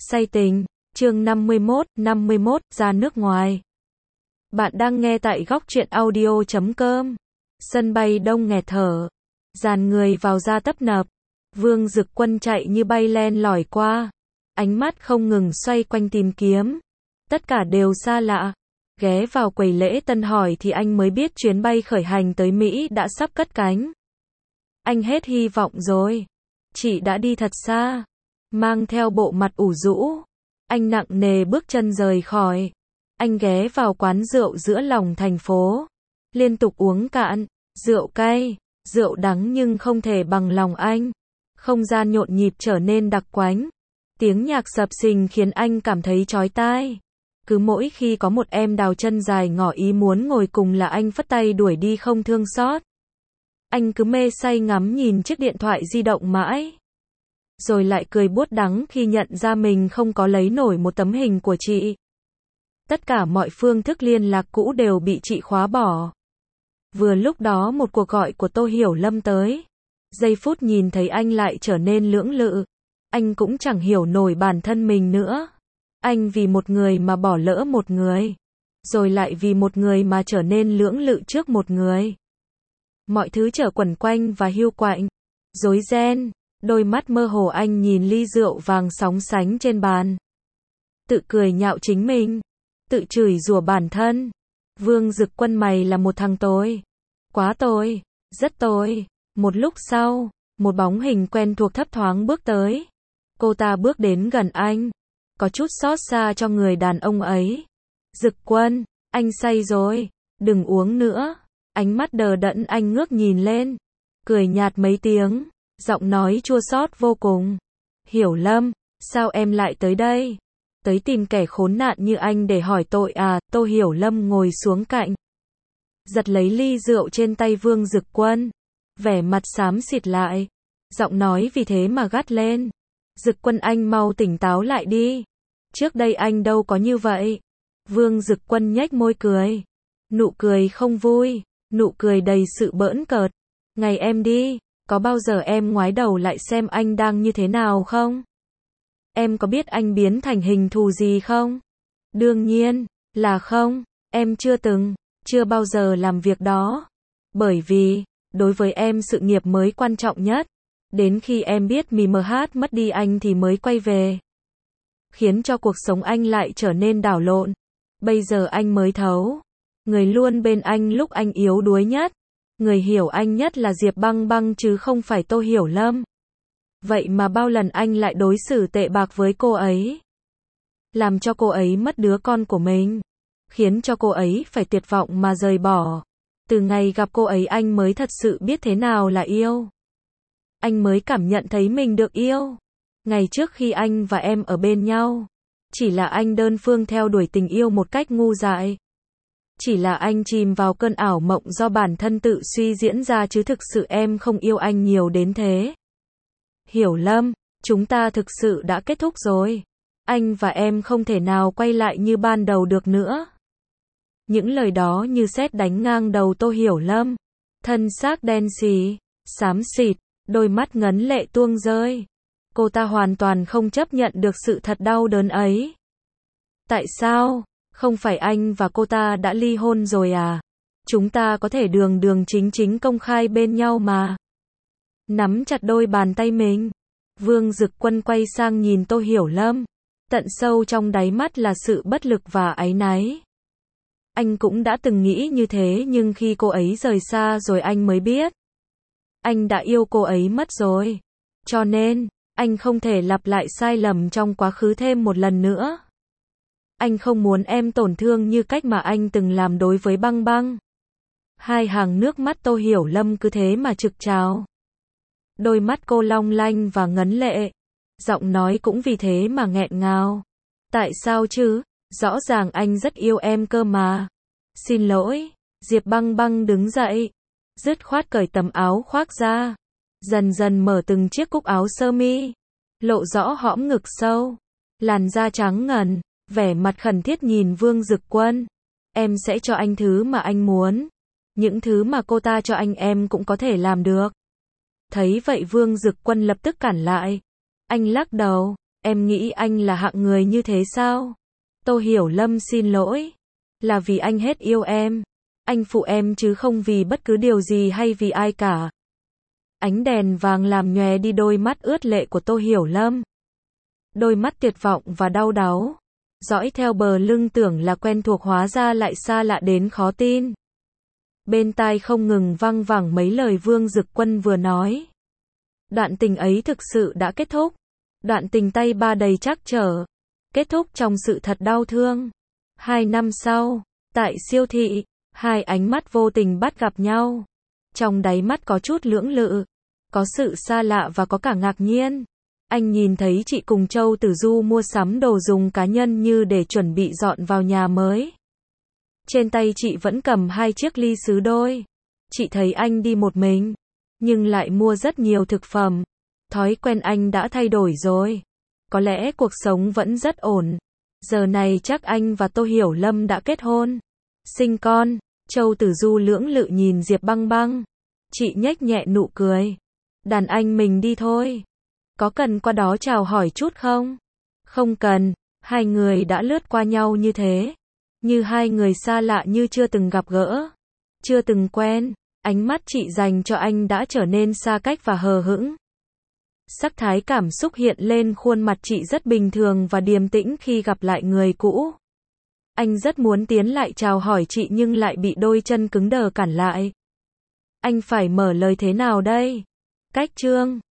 Say tình, chương 51, ra nước ngoài. Bạn đang nghe tại góc truyện audio.com. Sân bay đông nghẹt thở. Dàn người vào ra tấp nập. Vương Dực Quân chạy như bay len lỏi qua. Ánh mắt không ngừng xoay quanh tìm kiếm. Tất cả đều xa lạ. Ghé vào quầy lễ tân hỏi thì anh mới biết chuyến bay khởi hành tới Mỹ đã sắp cất cánh. Anh hết hy vọng rồi. Chị đã đi thật xa. Mang theo bộ mặt ủ rũ, anh nặng nề bước chân rời khỏi. Anh ghé vào quán rượu giữa lòng thành phố, liên tục uống cạn, rượu cay, rượu đắng nhưng không thể bằng lòng anh. Không gian nhộn nhịp trở nên đặc quánh. Tiếng nhạc sập sình khiến anh cảm thấy chói tai. Cứ mỗi khi có một em đào chân dài ngỏ ý muốn ngồi cùng là anh phất tay đuổi đi không thương xót. Anh cứ mê say ngắm nhìn chiếc điện thoại di động mãi. Rồi lại cười buốt đắng khi nhận ra mình không có lấy nổi một tấm hình của chị. Tất cả mọi phương thức liên lạc cũ đều bị chị khóa bỏ. Vừa lúc đó một cuộc gọi của Tô Hiểu Lâm tới. Giây phút nhìn thấy anh lại trở nên lưỡng lự. Anh cũng chẳng hiểu nổi bản thân mình nữa. Anh vì một người mà bỏ lỡ một người. Rồi lại vì một người mà trở nên lưỡng lự trước một người. Mọi thứ trở quẩn quanh và hiu quạnh. Rối ren. Đôi mắt mơ hồ anh nhìn ly rượu vàng sóng sánh trên bàn. Tự cười nhạo chính mình. Tự chửi rủa bản thân. Vương Dực Quân, mày là một thằng tồi. Quá tồi. Rất tồi. Một lúc sau, một bóng hình quen thuộc thấp thoáng bước tới. Cô ta bước đến gần anh. Có chút xót xa cho người đàn ông ấy. Dực Quân, anh say rồi. Đừng uống nữa. Ánh mắt đờ đẫn anh ngước nhìn lên. Cười nhạt mấy tiếng. Giọng nói chua xót vô cùng. Hiểu Lâm, sao em lại tới đây? Tới tìm kẻ khốn nạn như anh để hỏi tội à? Tô Hiểu Lâm ngồi xuống cạnh. Giật lấy ly rượu trên tay Vương Dực Quân. Vẻ mặt xám xịt lại. Giọng nói vì thế mà gắt lên. Dực Quân, anh mau tỉnh táo lại đi. Trước đây anh đâu có như vậy. Vương Dực Quân nhếch môi cười. Nụ cười không vui. Nụ cười đầy sự bỡn cợt. Ngày em đi. Có bao giờ em ngoái đầu lại xem anh đang như thế nào không? Em có biết anh biến thành hình thù gì không? Đương nhiên là không, em chưa bao giờ làm việc đó. Bởi vì, đối với em sự nghiệp mới quan trọng nhất. Đến khi em biết MH mất đi anh thì mới quay về. Khiến cho cuộc sống anh lại trở nên đảo lộn. Bây giờ anh mới thấu. Người luôn bên anh lúc anh yếu đuối nhất. Người hiểu anh nhất là Diệp Băng Băng chứ không phải Tô Hiểu Lâm. Vậy mà bao lần anh lại đối xử tệ bạc với cô ấy. Làm cho cô ấy mất đứa con của mình. Khiến cho cô ấy phải tuyệt vọng mà rời bỏ. Từ ngày gặp cô ấy anh mới thật sự biết thế nào là yêu. Anh mới cảm nhận thấy mình được yêu. Ngày trước khi anh và em ở bên nhau. Chỉ là anh đơn phương theo đuổi tình yêu một cách ngu dại. Chỉ là anh chìm vào cơn ảo mộng do bản thân tự suy diễn ra chứ thực sự em không yêu anh nhiều đến thế. Hiểu Lâm, chúng ta thực sự đã kết thúc rồi. Anh và em không thể nào quay lại như ban đầu được nữa. Những lời đó như sét đánh ngang đầu Tô Hiểu Lâm. Thân xác đen xì, xám xịt, đôi mắt ngấn lệ tuông rơi. Cô ta hoàn toàn không chấp nhận được sự thật đau đớn ấy. Tại sao? Không phải anh và cô ta đã ly hôn rồi à? Chúng ta có thể đường chính công khai bên nhau mà. Nắm chặt đôi bàn tay mình. Vương Dực Quân quay sang nhìn Tô Hiểu Lâm. Tận sâu trong đáy mắt là sự bất lực và áy náy. Anh cũng đã từng nghĩ như thế nhưng khi cô ấy rời xa rồi anh mới biết. Anh đã yêu cô ấy mất rồi. Cho nên, anh không thể lặp lại sai lầm trong quá khứ thêm một lần nữa. Anh không muốn em tổn thương như cách mà anh từng làm đối với Băng Băng. Hai hàng nước mắt Tô Hiểu Lâm cứ thế mà trực trào. Đôi mắt cô long lanh và ngấn lệ. Giọng nói cũng vì thế mà nghẹn ngào. Tại sao chứ? Rõ ràng anh rất yêu em cơ mà. Xin lỗi. Diệp Băng Băng đứng dậy. Dứt khoát cởi tấm áo khoác ra. Dần dần mở từng chiếc cúc áo sơ mi. Lộ rõ hõm ngực sâu. Làn da trắng ngần. Vẻ mặt khẩn thiết nhìn Vương Dực Quân. Em sẽ cho anh thứ mà anh muốn. Những thứ mà cô ta cho anh em cũng có thể làm được. Thấy vậy Vương Dực Quân lập tức cản lại. Anh lắc đầu. Em nghĩ anh là hạng người như thế sao? Tô Hiểu Lâm xin lỗi. Là vì anh hết yêu em. Anh phụ em chứ không vì bất cứ điều gì hay vì ai cả. Ánh đèn vàng làm nhòe đi đôi mắt ướt lệ của Tô Hiểu Lâm. Đôi mắt tuyệt vọng và đau đáu. Dõi theo bờ lưng tưởng là quen thuộc hóa ra lại xa lạ đến khó tin. Bên tai không ngừng văng vẳng mấy lời Vương Dực Quân vừa nói. Đoạn tình ấy thực sự đã kết thúc. Đoạn tình tay ba đầy trắc trở. Kết thúc trong sự thật đau thương. 2 năm sau, tại siêu thị, hai ánh mắt vô tình bắt gặp nhau. Trong đáy mắt có chút lưỡng lự, có sự xa lạ và có cả ngạc nhiên. Anh nhìn thấy chị cùng Châu Tử Du mua sắm đồ dùng cá nhân như để chuẩn bị dọn vào nhà mới. Trên tay chị vẫn cầm 2 chiếc ly sứ đôi. Chị thấy anh đi một mình, nhưng lại mua rất nhiều thực phẩm. Thói quen anh đã thay đổi rồi. Có lẽ cuộc sống vẫn rất ổn. Giờ này chắc anh và Tô Hiểu Lâm đã kết hôn, sinh con. Châu Tử Du lưỡng lự nhìn Diệp Băng Băng. Chị nhếch nhẹ nụ cười. Đàn anh mình đi thôi. Có cần qua đó chào hỏi chút không? Không cần. Hai người đã lướt qua nhau như thế. Như hai người xa lạ như chưa từng gặp gỡ. Chưa từng quen. Ánh mắt chị dành cho anh đã trở nên xa cách và hờ hững. Sắc thái cảm xúc hiện lên khuôn mặt chị rất bình thường và điềm tĩnh khi gặp lại người cũ. Anh rất muốn tiến lại chào hỏi chị nhưng lại bị đôi chân cứng đờ cản lại. Anh phải mở lời thế nào đây? Cách chương